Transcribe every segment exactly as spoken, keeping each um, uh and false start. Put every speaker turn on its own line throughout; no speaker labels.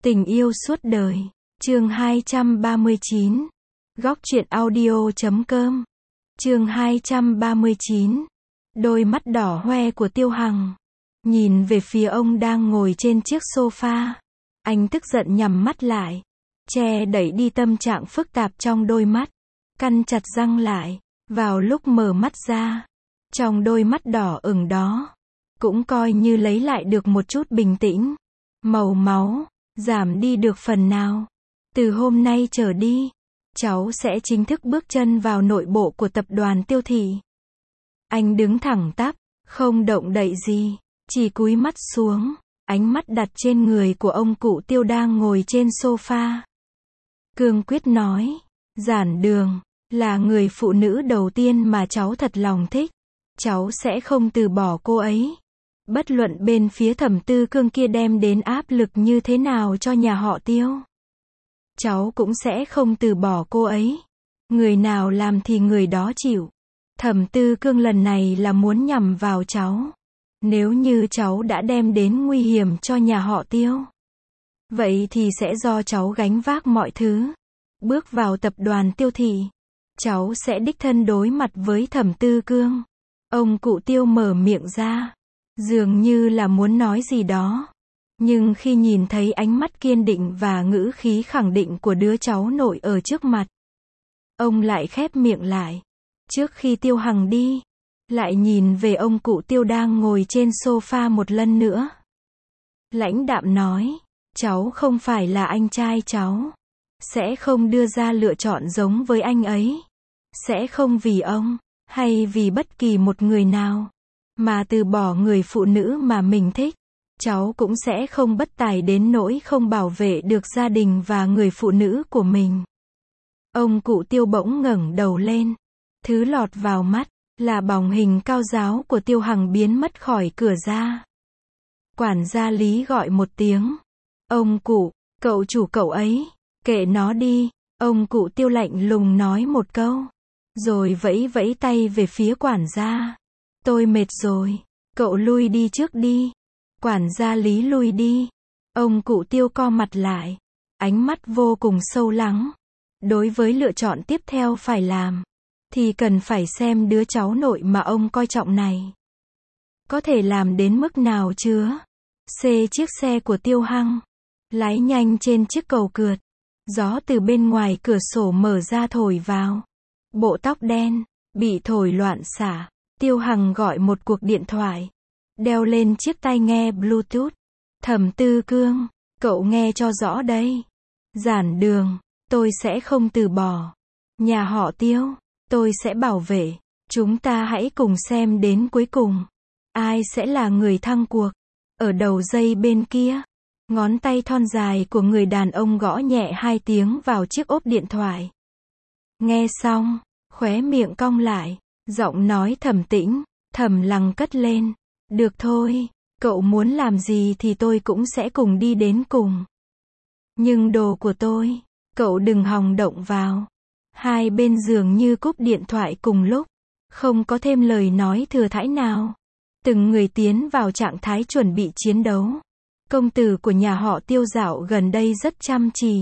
Tình yêu suốt đời. Chương hai trăm ba mươi chín. Góc truyện audio chấm com. Chương hai trăm ba mươi chín. Đôi mắt đỏ hoe của Tiêu Hằng. Nhìn về phía ông đang ngồi trên chiếc sofa. Anh tức giận nhắm mắt lại. Che đẩy đi tâm trạng phức tạp trong đôi mắt. Căn chặt răng lại. Vào lúc mở mắt ra. Trong đôi mắt đỏ ửng đó. Cũng coi như lấy lại được một chút bình tĩnh. Màu máu. Giảm đi được phần nào. Từ hôm nay trở đi. Cháu sẽ chính thức bước chân vào nội bộ của tập đoàn Tiêu thị. Anh đứng thẳng tắp. Không động đậy gì. Chỉ cúi mắt xuống. Ánh mắt đặt trên người của ông cụ Tiêu đang ngồi trên sofa. Cương quyết nói. Giản Đường. Là người phụ nữ đầu tiên mà cháu thật lòng thích. Cháu sẽ không từ bỏ cô ấy. Bất luận bên phía Thẩm Tư Cương kia đem đến áp lực như thế nào cho nhà họ Tiêu. Cháu cũng sẽ không từ bỏ cô ấy. Người nào làm thì người đó chịu. Thẩm Tư Cương lần này là muốn nhằm vào cháu. Nếu như cháu đã đem đến nguy hiểm cho nhà họ Tiêu. Vậy thì sẽ do cháu gánh vác mọi thứ. Bước vào tập đoàn Tiêu thị. Cháu sẽ đích thân đối mặt với Thẩm Tư Cương. Ông cụ Tiêu mở miệng ra. Dường như là muốn nói gì đó. Nhưng khi nhìn thấy ánh mắt kiên định và ngữ khí khẳng định của đứa cháu nội ở trước mặt. Ông lại khép miệng lại. Trước khi Tiêu Hằng đi. Lại nhìn về ông cụ Tiêu đang ngồi trên sofa một lần nữa. Lãnh đạm nói. Cháu không phải là anh trai cháu. Sẽ không đưa ra lựa chọn giống với anh ấy. Sẽ không vì ông. Hay vì bất kỳ một người nào. Mà từ bỏ người phụ nữ mà mình thích. Cháu cũng sẽ không bất tài đến nỗi không bảo vệ được gia đình và người phụ nữ của mình. Ông cụ Tiêu bỗng ngẩng đầu lên. Thứ lọt vào mắt. Là bóng hình cao ráo của Tiêu Hằng biến mất khỏi cửa ra. Quản gia Lý gọi một tiếng. Ông cụ, cậu chủ cậu ấy. Kệ nó đi. Ông cụ Tiêu lạnh lùng nói một câu. Rồi vẫy vẫy tay về phía quản gia. Tôi mệt rồi. Cậu lui đi trước đi. Quản gia Lý lui đi. Ông cụ Tiêu co mặt lại. Ánh mắt vô cùng sâu lắng. Đối với lựa chọn tiếp theo phải làm. Thì cần phải xem đứa cháu nội mà ông coi trọng này. Có thể làm đến mức nào chứa. Xê chiếc xe của Tiêu Hằng. Lái nhanh trên chiếc cầu cượt. Gió từ bên ngoài cửa sổ mở ra thổi vào. Bộ tóc đen. Bị thổi loạn xả. Tiêu Hằng gọi một cuộc điện thoại. Đeo lên chiếc tai nghe Bluetooth. Thẩm Tư Cương. Cậu nghe cho rõ đây. Giản Đường. Tôi sẽ không từ bỏ. Nhà họ Tiêu. Tôi sẽ bảo vệ. Chúng ta hãy cùng xem đến cuối cùng. Ai sẽ là người thắng cuộc. Ở đầu dây bên kia. Ngón tay thon dài của người đàn ông gõ nhẹ hai tiếng vào chiếc ốp điện thoại. Nghe xong. Khóe miệng cong lại. Giọng nói trầm tĩnh. Thầm lặng cất lên. Được thôi. Cậu muốn làm gì thì tôi cũng sẽ cùng đi đến cùng. Nhưng đồ của tôi. Cậu đừng hòng động vào. Hai bên dường như cúp điện thoại cùng lúc. Không có thêm lời nói thừa thãi nào. Từng người tiến vào trạng thái chuẩn bị chiến đấu. Công tử của nhà họ Tiêu dạo gần đây rất chăm chỉ.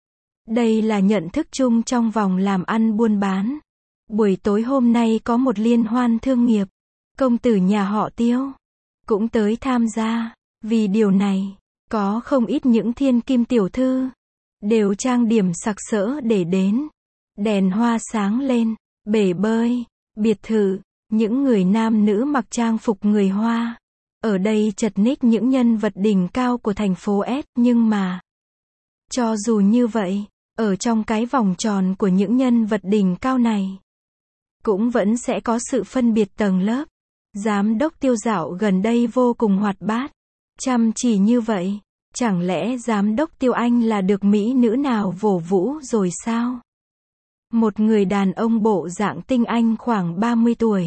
Đây là nhận thức chung trong vòng làm ăn buôn bán. Buổi tối hôm nay có một liên hoan thương nghiệp. Công tử nhà họ Tiêu cũng tới tham gia. Vì điều này, có không ít những thiên kim tiểu thư đều trang điểm sặc sỡ để đến. Đèn hoa sáng lên, bể bơi, biệt thự, những người nam nữ mặc trang phục người Hoa. Ở đây chật ních những nhân vật đỉnh cao của thành phố S, nhưng mà cho dù như vậy, ở trong cái vòng tròn của những nhân vật đỉnh cao này, cũng vẫn sẽ có sự phân biệt tầng lớp. Giám đốc Tiêu dạo gần đây vô cùng hoạt bát, chăm chỉ như vậy. Chẳng lẽ giám đốc Tiêu Anh là được mỹ nữ nào vồ vũ rồi sao? Một người đàn ông bộ dạng tinh anh khoảng ba mươi tuổi.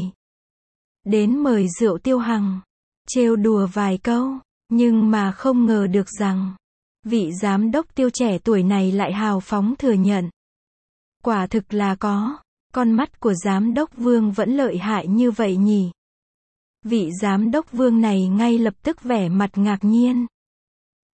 Đến mời rượu Tiêu Hằng. Trêu đùa vài câu. Nhưng mà không ngờ được rằng. Vị giám đốc Tiêu trẻ tuổi này lại hào phóng thừa nhận. Quả thực là có. Con mắt của giám đốc Vương vẫn lợi hại như vậy nhỉ? Vị giám đốc Vương này ngay lập tức vẻ mặt ngạc nhiên.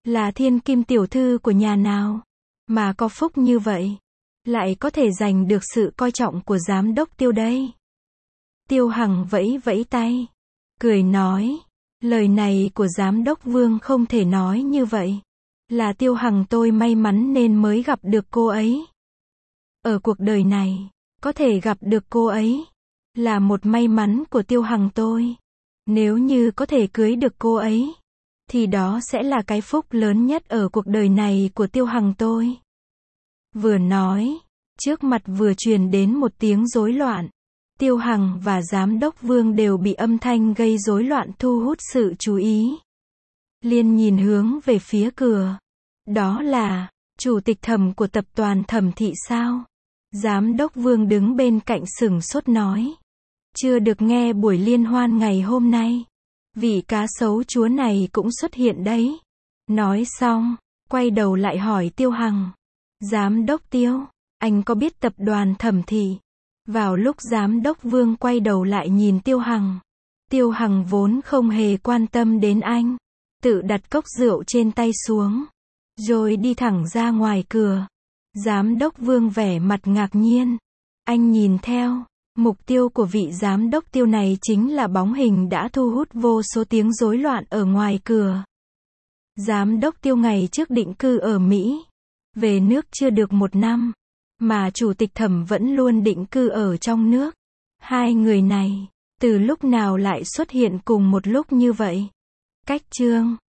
Là thiên kim tiểu thư của nhà nào? Mà có phúc như vậy? Lại có thể giành được sự coi trọng của giám đốc Tiêu đây? Tiêu Hằng vẫy vẫy tay. Cười nói. Lời này của giám đốc Vương không thể nói như vậy. Là Tiêu Hằng tôi may mắn nên mới gặp được cô ấy. Ở cuộc đời này, có thể gặp được cô ấy, là một may mắn của Tiêu Hằng tôi. Nếu như có thể cưới được cô ấy, thì đó sẽ là cái phúc lớn nhất ở cuộc đời này của Tiêu Hằng tôi. Vừa nói, trước mặt vừa truyền đến một tiếng rối loạn. Tiêu Hằng và giám đốc Vương đều bị âm thanh gây rối loạn thu hút sự chú ý. Liên nhìn hướng về phía cửa. Đó là chủ tịch Thẩm của tập đoàn Thẩm thị sao? Giám đốc Vương đứng bên cạnh sửng sốt nói. Chưa được nghe buổi liên hoan ngày hôm nay. Vị cá sấu chúa này cũng xuất hiện đấy. Nói xong, quay đầu lại hỏi Tiêu Hằng. Giám đốc Tiêu, anh có biết tập đoàn Thẩm thị? Vào lúc giám đốc Vương quay đầu lại nhìn Tiêu Hằng. Tiêu Hằng vốn không hề quan tâm đến anh. Tự đặt cốc rượu trên tay xuống. Rồi đi thẳng ra ngoài cửa. Giám đốc Vương vẻ mặt ngạc nhiên. Anh nhìn theo. Mục tiêu của vị giám đốc Tiêu này chính là bóng hình đã thu hút vô số tiếng rối loạn ở ngoài cửa. Giám đốc Tiêu ngày trước định cư ở Mỹ. Về nước chưa được một năm. Mà chủ tịch Thẩm vẫn luôn định cư ở trong nước. Hai người này, từ lúc nào lại xuất hiện cùng một lúc như vậy? Cách chương